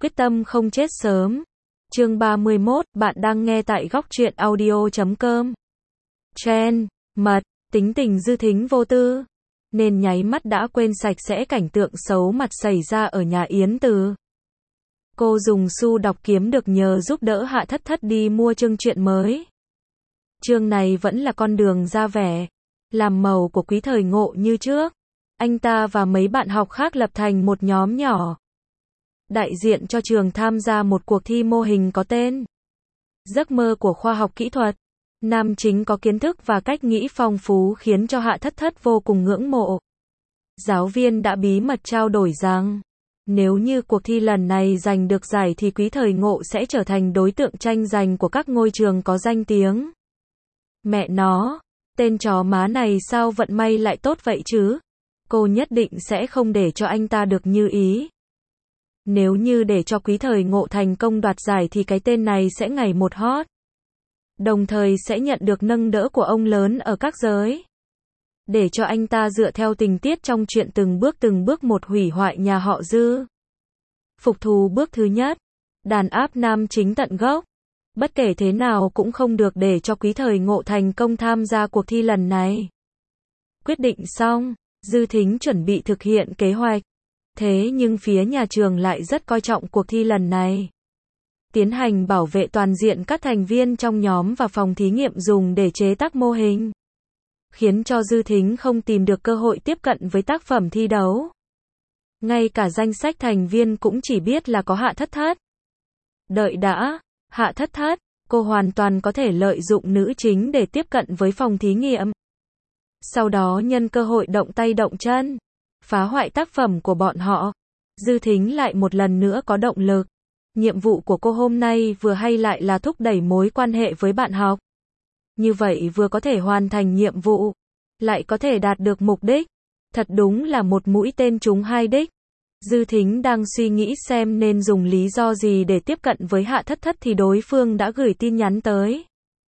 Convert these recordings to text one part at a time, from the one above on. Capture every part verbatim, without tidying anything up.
Quyết tâm không chết sớm. Chương ba mươi mốt, bạn đang nghe tại góc truyện audio chấm com. Chen, mật, tính tình Dư Thính vô tư, nên nháy mắt đã quên sạch sẽ cảnh tượng xấu mặt xảy ra ở nhà Yến Từ. Cô dùng xu đọc kiếm được nhờ giúp đỡ Hạ Thất Thất đi mua chương truyện mới. Chương này vẫn là con đường ra vẻ, làm màu của Quý Thời Ngộ như trước. Anh ta và mấy bạn học khác lập thành một nhóm nhỏ, đại diện cho trường tham gia một cuộc thi mô hình có tên Giấc mơ của khoa học kỹ thuật. Nam chính có kiến thức và cách nghĩ phong phú khiến cho Hạ Thất Thất vô cùng ngưỡng mộ. Giáo viên đã bí mật trao đổi rằng, nếu như cuộc thi lần này giành được giải thì Quý Thời Ngộ sẽ trở thành đối tượng tranh giành của các ngôi trường có danh tiếng. Mẹ nó, tên chó má này sao vận may lại tốt vậy chứ? Cô nhất định sẽ không để cho anh ta được như ý. Nếu như để cho Quý Thời Ngộ thành công đoạt giải thì cái tên này sẽ ngày một hot. Đồng thời sẽ nhận được nâng đỡ của ông lớn ở các giới. Để cho anh ta dựa theo tình tiết trong chuyện từng bước từng bước một hủy hoại nhà họ Dư. Phục thù bước thứ nhất, đàn áp nam chính tận gốc. Bất kể thế nào cũng không được để cho Quý Thời Ngộ thành công tham gia cuộc thi lần này. Quyết định xong, Dư Thính chuẩn bị thực hiện kế hoạch. Thế nhưng phía nhà trường lại rất coi trọng cuộc thi lần này. Tiến hành bảo vệ toàn diện các thành viên trong nhóm và phòng thí nghiệm dùng để chế tác mô hình. Khiến cho Dư Thính không tìm được cơ hội tiếp cận với tác phẩm thi đấu. Ngay cả danh sách thành viên cũng chỉ biết là có Hạ Thất Thất. Đợi đã, Hạ Thất Thất, cô hoàn toàn có thể lợi dụng nữ chính để tiếp cận với phòng thí nghiệm. Sau đó nhân cơ hội động tay động chân, phá hoại tác phẩm của bọn họ. Dư Thính lại một lần nữa có động lực. Nhiệm vụ của cô hôm nay vừa hay lại là thúc đẩy mối quan hệ với bạn học. Như vậy vừa có thể hoàn thành nhiệm vụ, lại có thể đạt được mục đích. Thật đúng là một mũi tên trúng hai đích. Dư Thính đang suy nghĩ xem nên dùng lý do gì để tiếp cận với Hạ Thất Thất thì đối phương đã gửi tin nhắn tới.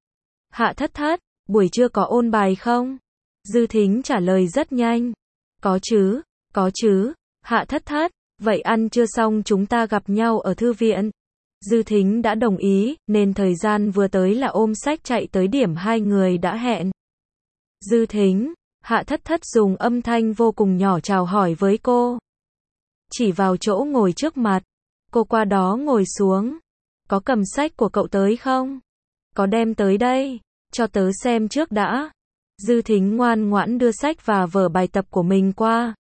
Hạ Thất Thất, buổi trưa có ôn bài không? Dư Thính trả lời rất nhanh. Có chứ, có chứ. Hạ Thất Thất, vậy ăn trưa xong chúng ta gặp nhau ở thư viện. Dư Thính đã đồng ý, nên thời gian vừa tới là ôm sách chạy tới điểm hai người đã hẹn. Dư Thính, Hạ Thất Thất dùng âm thanh vô cùng nhỏ chào hỏi với cô. Chỉ vào chỗ ngồi trước mặt. Cô qua đó ngồi xuống. Có cầm sách của cậu tới không? Có đem tới đây, cho tớ xem trước đã. Dư Thính ngoan ngoãn đưa sách và vở bài tập của mình qua.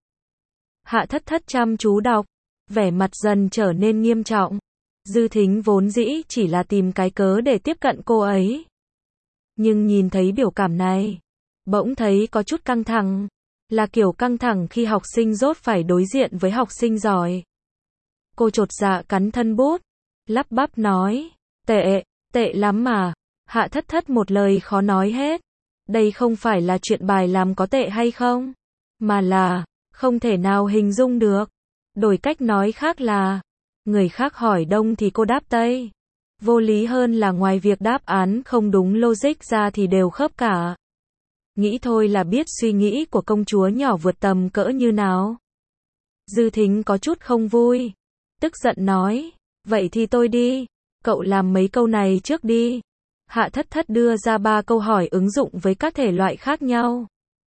Hạ Thất Thất chăm chú đọc, vẻ mặt dần trở nên nghiêm trọng. Dư Thính vốn dĩ chỉ là tìm cái cớ để tiếp cận cô ấy. Nhưng nhìn thấy biểu cảm này, bỗng thấy có chút căng thẳng. Là kiểu căng thẳng khi học sinh dốt phải đối diện với học sinh giỏi. Cô chột dạ cắn thân bút, lắp bắp nói, tệ, tệ lắm mà. Hạ Thất Thất một lời khó nói hết. Đây không phải là chuyện bài làm có tệ hay không, mà là, không thể nào hình dung được. Đổi cách nói khác là, người khác hỏi đông thì cô đáp tây. Vô lý hơn là ngoài việc đáp án không đúng logic ra thì đều khớp cả. Nghĩ thôi là biết suy nghĩ của công chúa nhỏ vượt tầm cỡ như nào. Dư Thính có chút không vui, tức giận nói, vậy thì tôi đi, cậu làm mấy câu này trước đi. Hạ Thất Thất đưa ra ba câu hỏi ứng dụng với các thể loại khác nhau.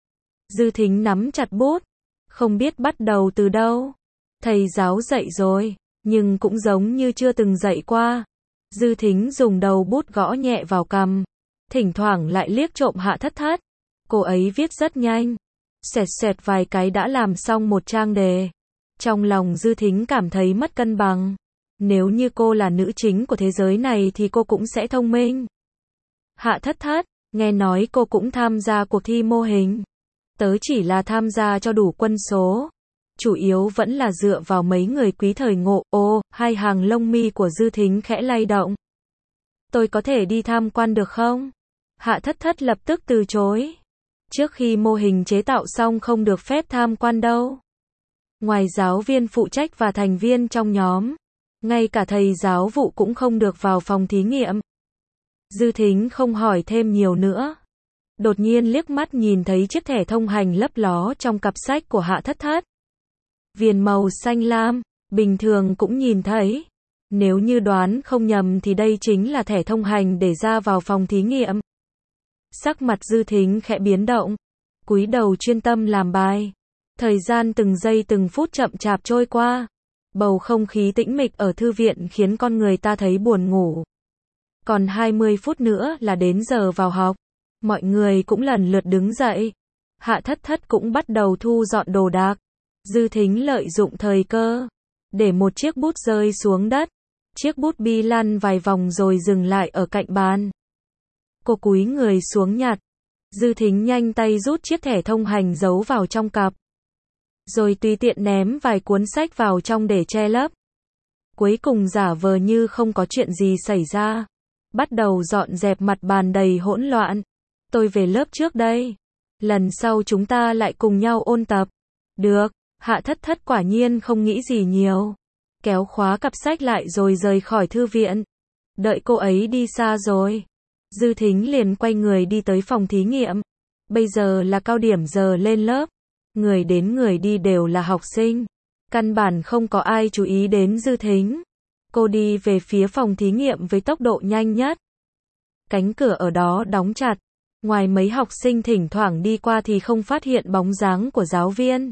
Dư Thính nắm chặt bút, không biết bắt đầu từ đâu. Thầy giáo dạy rồi, nhưng cũng giống như chưa từng dạy qua. Dư Thính dùng đầu bút gõ nhẹ vào cằm, thỉnh thoảng lại liếc trộm Hạ Thất Thất. Cô ấy viết rất nhanh, xẹt xẹt vài cái đã làm xong một trang đề. Trong lòng Dư Thính cảm thấy mất cân bằng. Nếu như cô là nữ chính của thế giới này thì cô cũng sẽ thông minh. Hạ Thất Thất, nghe nói cô cũng tham gia cuộc thi mô hình. Tớ chỉ là tham gia cho đủ quân số. Chủ yếu vẫn là dựa vào mấy người Quý Thời Ngộ. Ô, hai hàng lông mi của Dư Thính khẽ lay động. Tôi có thể đi tham quan được không? Hạ Thất Thất lập tức từ chối. Trước khi mô hình chế tạo xong không được phép tham quan đâu. Ngoài giáo viên phụ trách và thành viên trong nhóm, ngay cả thầy giáo vụ cũng không được vào phòng thí nghiệm. Dư Thính không hỏi thêm nhiều nữa. Đột nhiên liếc mắt nhìn thấy chiếc thẻ thông hành lấp ló trong cặp sách của Hạ Thất Thất. Viền màu xanh lam, bình thường cũng nhìn thấy. Nếu như đoán không nhầm thì đây chính là thẻ thông hành để ra vào phòng thí nghiệm. Sắc mặt Dư Thính khẽ biến động, cúi đầu chuyên tâm làm bài. Thời gian từng giây từng phút chậm chạp trôi qua. Bầu không khí tĩnh mịch ở thư viện khiến con người ta thấy buồn ngủ. Còn hai mươi phút nữa là đến giờ vào học. Mọi người cũng lần lượt đứng dậy. Hạ Thất Thất cũng bắt đầu thu dọn đồ đạc. Dư Thính lợi dụng thời cơ, để một chiếc bút rơi xuống đất. Chiếc bút bi lăn vài vòng rồi dừng lại ở cạnh bàn. Cô cúi người xuống nhặt. Dư Thính nhanh tay rút chiếc thẻ thông hành giấu vào trong cặp. Rồi tùy tiện ném vài cuốn sách vào trong để che lấp. Cuối cùng giả vờ như không có chuyện gì xảy ra. Bắt đầu dọn dẹp mặt bàn đầy hỗn loạn. Tôi về lớp trước đây. Lần sau chúng ta lại cùng nhau ôn tập. Được, Hạ Thất Thất quả nhiên không nghĩ gì nhiều. Kéo khóa cặp sách lại rồi rời khỏi thư viện. Đợi cô ấy đi xa rồi, Dư Thính liền quay người đi tới phòng thí nghiệm. Bây giờ là cao điểm giờ lên lớp. Người đến người đi đều là học sinh. Căn bản không có ai chú ý đến Dư Thính. Cô đi về phía phòng thí nghiệm với tốc độ nhanh nhất. Cánh cửa ở đó đóng chặt. Ngoài mấy học sinh thỉnh thoảng đi qua thì không phát hiện bóng dáng của giáo viên.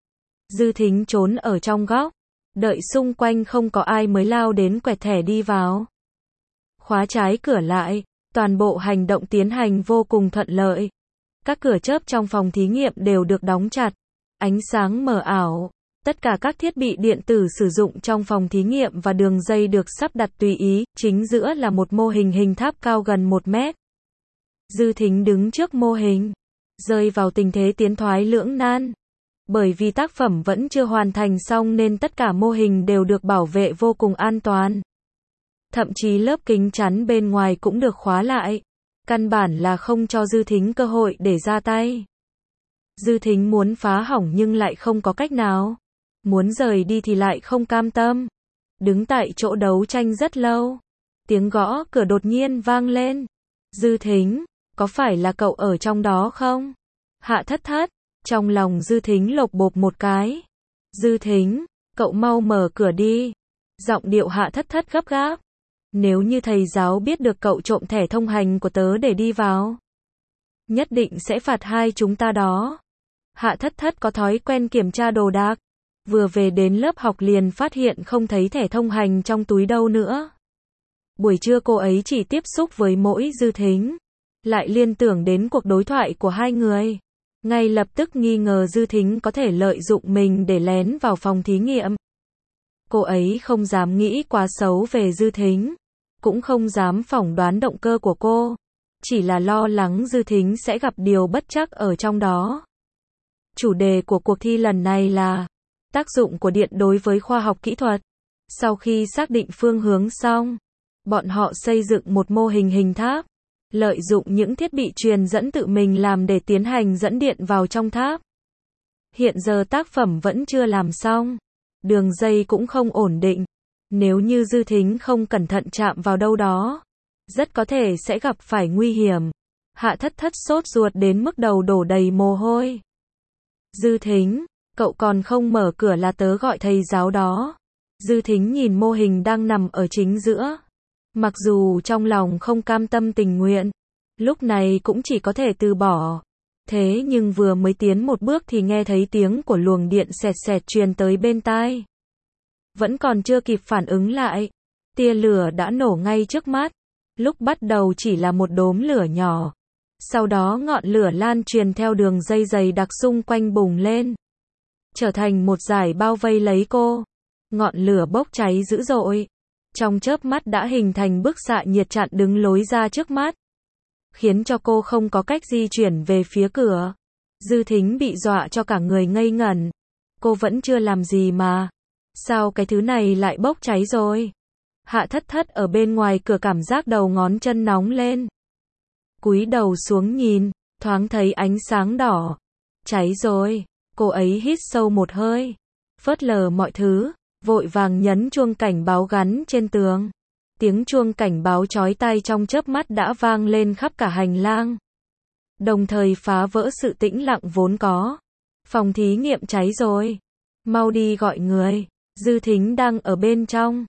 Dư Thính trốn ở trong góc. Đợi xung quanh không có ai mới lao đến quẹt thẻ đi vào. Khóa trái cửa lại. Toàn bộ hành động tiến hành vô cùng thuận lợi. Các cửa chớp trong phòng thí nghiệm đều được đóng chặt. Ánh sáng mờ ảo. Tất cả các thiết bị điện tử sử dụng trong phòng thí nghiệm và đường dây được sắp đặt tùy ý. Chính giữa là một mô hình hình tháp cao gần một mét. Dư Thính đứng trước mô hình. Rơi vào tình thế tiến thoái lưỡng nan. Bởi vì tác phẩm vẫn chưa hoàn thành xong nên tất cả mô hình đều được bảo vệ vô cùng an toàn. Thậm chí lớp kính chắn bên ngoài cũng được khóa lại. Căn bản là không cho Dư Thính cơ hội để ra tay. Dư Thính muốn phá hỏng nhưng lại không có cách nào. Muốn rời đi thì lại không cam tâm. Đứng tại chỗ đấu tranh rất lâu. Tiếng gõ cửa đột nhiên vang lên. Dư Thính, có phải là cậu ở trong đó không? Hạ Thất Thất. Trong lòng Dư Thính lộc bộp một cái. Dư Thính, cậu mau mở cửa đi. Giọng điệu Hạ Thất Thất gấp gáp. Nếu như thầy giáo biết được cậu trộm thẻ thông hành của tớ để đi vào, nhất định sẽ phạt hai chúng ta đó. Hạ Thất Thất có thói quen kiểm tra đồ đạc. Vừa về đến lớp học liền phát hiện không thấy thẻ thông hành trong túi đâu nữa. Buổi trưa cô ấy chỉ tiếp xúc với mỗi Dư Thính. Lại liên tưởng đến cuộc đối thoại của hai người. Ngay lập tức nghi ngờ Dư Thính có thể lợi dụng mình để lén vào phòng thí nghiệm. Cô ấy không dám nghĩ quá xấu về Dư Thính. Cũng không dám phỏng đoán động cơ của cô. Chỉ là lo lắng Dư Thính sẽ gặp điều bất trắc ở trong đó. Chủ đề của cuộc thi lần này là tác dụng của điện đối với khoa học kỹ thuật. Sau khi xác định phương hướng xong, bọn họ xây dựng một mô hình hình tháp. Lợi dụng những thiết bị truyền dẫn tự mình làm để tiến hành dẫn điện vào trong tháp. Hiện giờ tác phẩm vẫn chưa làm xong. Đường dây cũng không ổn định. Nếu như Dư Thính không cẩn thận chạm vào đâu đó, rất có thể sẽ gặp phải nguy hiểm. Hạ Thất Thất sốt ruột đến mức đầu đổ đầy mồ hôi. Dư Thính, cậu còn không mở cửa là tớ gọi thầy giáo đó. Dư Thính nhìn mô hình đang nằm ở chính giữa. Mặc dù trong lòng không cam tâm tình nguyện, lúc này cũng chỉ có thể từ bỏ. Thế nhưng vừa mới tiến một bước thì nghe thấy tiếng của luồng điện xẹt xẹt truyền tới bên tai. Vẫn còn chưa kịp phản ứng lại, tia lửa đã nổ ngay trước mắt. Lúc bắt đầu chỉ là một đốm lửa nhỏ. Sau đó ngọn lửa lan truyền theo đường dây dày đặc xung quanh bùng lên. Trở thành một dải bao vây lấy cô. Ngọn lửa bốc cháy dữ dội. Trong chớp mắt đã hình thành bức xạ nhiệt chặn đứng lối ra trước mắt. Khiến cho cô không có cách di chuyển về phía cửa. Dư Thính bị dọa cho cả người ngây ngẩn. Cô vẫn chưa làm gì mà. Sao cái thứ này lại bốc cháy rồi? Hạ Thất Thất ở bên ngoài cửa cảm giác đầu ngón chân nóng lên. Cúi đầu xuống nhìn, thoáng thấy ánh sáng đỏ. Cháy rồi. Cô ấy hít sâu một hơi. Phớt lờ mọi thứ. Vội vàng nhấn chuông cảnh báo gắn trên tường. Tiếng chuông cảnh báo chói tai trong chớp mắt đã vang lên khắp cả hành lang. Đồng thời phá vỡ sự tĩnh lặng vốn có. Phòng thí nghiệm cháy rồi. Mau đi gọi người. Dư Thính đang ở bên trong.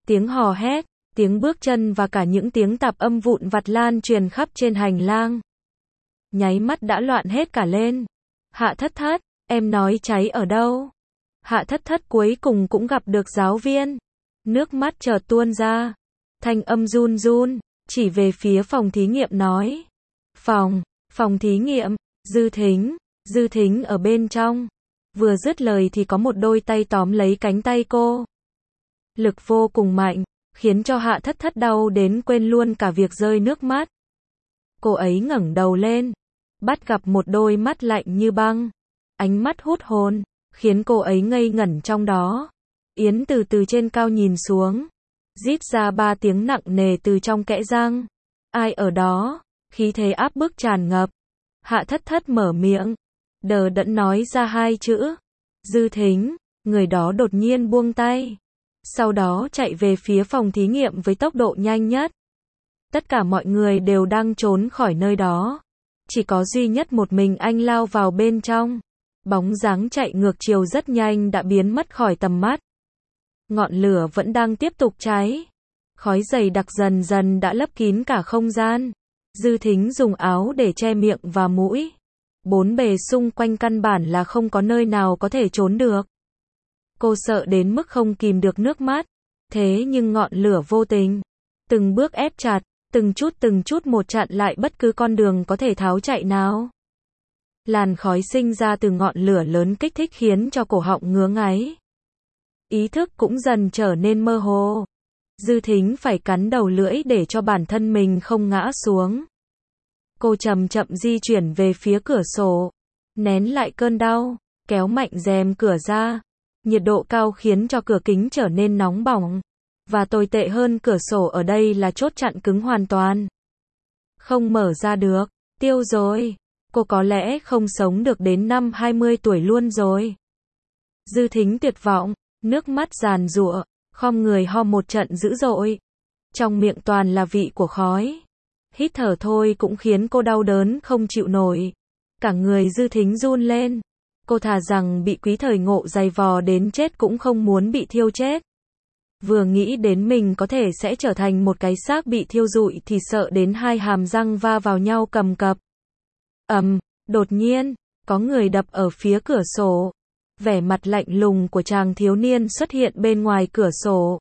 tiếng hò hét, tiếng bước chân và cả những tiếng tạp âm vụn vặt lan truyền khắp trên hành lang. Nháy mắt đã loạn hết cả lên. Hạ Thất Thất, em nói cháy ở đâu? Hạ Thất Thất cuối cùng cũng gặp được giáo viên. Nước mắt chợt tuôn ra. Thanh âm run run, chỉ về phía phòng thí nghiệm nói. Phòng, phòng thí nghiệm, Dư Thính, Dư Thính ở bên trong. Vừa dứt lời thì có một đôi tay tóm lấy cánh tay cô. Lực vô cùng mạnh, khiến cho Hạ Thất Thất đau đến quên luôn cả việc rơi nước mắt. Cô ấy ngẩng đầu lên, bắt gặp một đôi mắt lạnh như băng. Ánh mắt hút hồn, khiến cô ấy ngây ngẩn trong đó. Yến Từ từ trên cao nhìn xuống, rít ra ba tiếng nặng nề từ trong kẽ răng. Ai ở đó? Khí thế áp bức tràn ngập. Hạ Thất Thất mở miệng, đờ đẫn nói ra hai chữ. Dư Thính. Người đó đột nhiên buông tay. Sau đó chạy về phía phòng thí nghiệm với tốc độ nhanh nhất. Tất cả mọi người đều đang trốn khỏi nơi đó. Chỉ có duy nhất một mình anh lao vào bên trong. Bóng dáng chạy ngược chiều rất nhanh đã biến mất khỏi tầm mắt. Ngọn lửa vẫn đang tiếp tục cháy. Khói dày đặc dần dần đã lấp kín cả không gian. Dư Thính dùng áo để che miệng và mũi. Bốn bề xung quanh căn bản là không có nơi nào có thể trốn được. Cô sợ đến mức không kìm được nước mắt. Thế nhưng ngọn lửa vô tình, từng bước ép chặt, từng chút từng chút một chặn lại bất cứ con đường có thể tháo chạy nào. Làn khói sinh ra từ ngọn lửa lớn kích thích khiến cho cổ họng ngứa ngáy. Ý thức cũng dần trở nên mơ hồ. Dư Thính phải cắn đầu lưỡi để cho bản thân mình không ngã xuống. Cô chậm chậm di chuyển về phía cửa sổ, nén lại cơn đau, kéo mạnh rèm cửa ra. Nhiệt độ cao khiến cho cửa kính trở nên nóng bỏng. Và tồi tệ hơn cửa sổ ở đây là chốt chặn cứng hoàn toàn. Không mở ra được, tiêu rồi. Cô có lẽ không sống được đến năm hai mươi tuổi luôn rồi. Dư Thính tuyệt vọng, nước mắt giàn giụa, khom người ho một trận dữ dội. Trong miệng toàn là vị của khói. Hít thở thôi cũng khiến cô đau đớn không chịu nổi. Cả người Dư Thính run lên. Cô thà rằng bị Quý Thời Ngộ giày vò đến chết cũng không muốn bị thiêu chết. Vừa nghĩ đến mình có thể sẽ trở thành một cái xác bị thiêu rụi thì sợ đến hai hàm răng va vào nhau cầm cập. Ầm, um, đột nhiên, có người đập ở phía cửa sổ. Vẻ mặt lạnh lùng của chàng thiếu niên xuất hiện bên ngoài cửa sổ.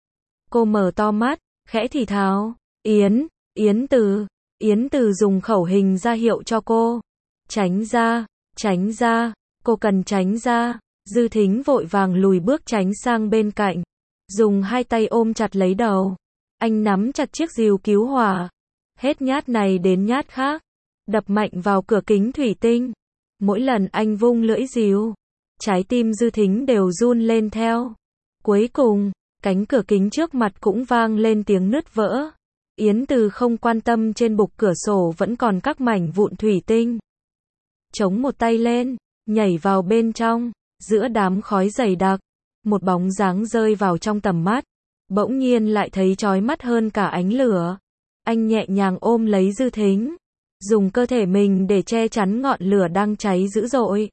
Cô mở to mắt, khẽ thì thào, Yến, Yến Từ. Yến Từ dùng khẩu hình ra hiệu cho cô. Tránh ra, tránh ra, cô cần tránh ra. Dư Thính vội vàng lùi bước tránh sang bên cạnh. Dùng hai tay ôm chặt lấy đầu. Anh nắm chặt chiếc rìu cứu hỏa. Hết nhát này đến nhát khác. Đập mạnh vào cửa kính thủy tinh. Mỗi lần anh vung lưỡi rìu, trái tim Dư Thính đều run lên theo. Cuối cùng, cánh cửa kính trước mặt cũng vang lên tiếng nứt vỡ. Yến Từ không quan tâm trên bục cửa sổ vẫn còn các mảnh vụn thủy tinh. Chống một tay lên, nhảy vào bên trong, giữa đám khói dày đặc. Một bóng dáng rơi vào trong tầm mắt. Bỗng nhiên lại thấy chói mắt hơn cả ánh lửa. Anh nhẹ nhàng ôm lấy Dư Thính. Dùng cơ thể mình để che chắn ngọn lửa đang cháy dữ dội.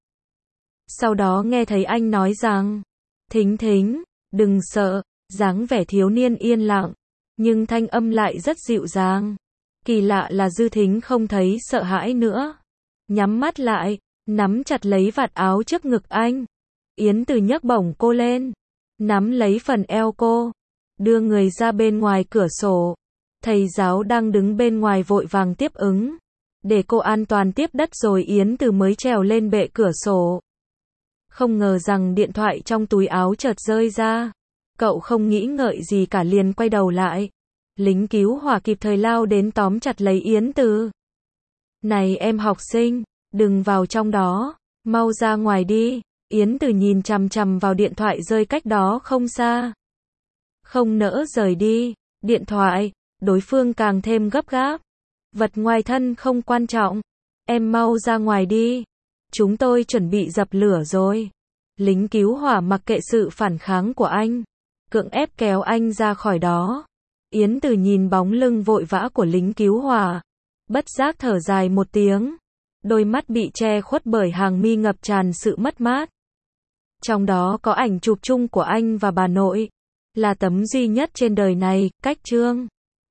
Sau đó nghe thấy anh nói rằng, Thính Thính, đừng sợ, dáng vẻ thiếu niên yên lặng, nhưng thanh âm lại rất dịu dàng. Kỳ lạ là Dư Thính không thấy sợ hãi nữa. Nhắm mắt lại, nắm chặt lấy vạt áo trước ngực anh. Yến Từ nhấc bổng cô lên, nắm lấy phần eo cô, đưa người ra bên ngoài cửa sổ. Thầy giáo đang đứng bên ngoài vội vàng tiếp ứng. Để cô an toàn tiếp đất rồi Yến Từ mới trèo lên bệ cửa sổ. Không ngờ rằng điện thoại trong túi áo chợt rơi ra. Cậu không nghĩ ngợi gì cả liền quay đầu lại. Lính cứu hỏa kịp thời lao đến tóm chặt lấy Yến Từ. Này em học sinh, đừng vào trong đó, mau ra ngoài đi. Yến Từ nhìn chằm chằm vào điện thoại rơi cách đó không xa. Không nỡ rời đi. Điện thoại, đối phương càng thêm gấp gáp. Vật ngoài thân không quan trọng. Em mau ra ngoài đi. Chúng tôi chuẩn bị dập lửa rồi. Lính cứu hỏa mặc kệ sự phản kháng của anh. Cưỡng ép kéo anh ra khỏi đó. Yến Từ nhìn bóng lưng vội vã của lính cứu hỏa. Bất giác thở dài một tiếng. Đôi mắt bị che khuất bởi hàng mi ngập tràn sự mất mát. Trong đó có ảnh chụp chung của anh và bà nội. là tấm duy nhất trên đời này, cách chương.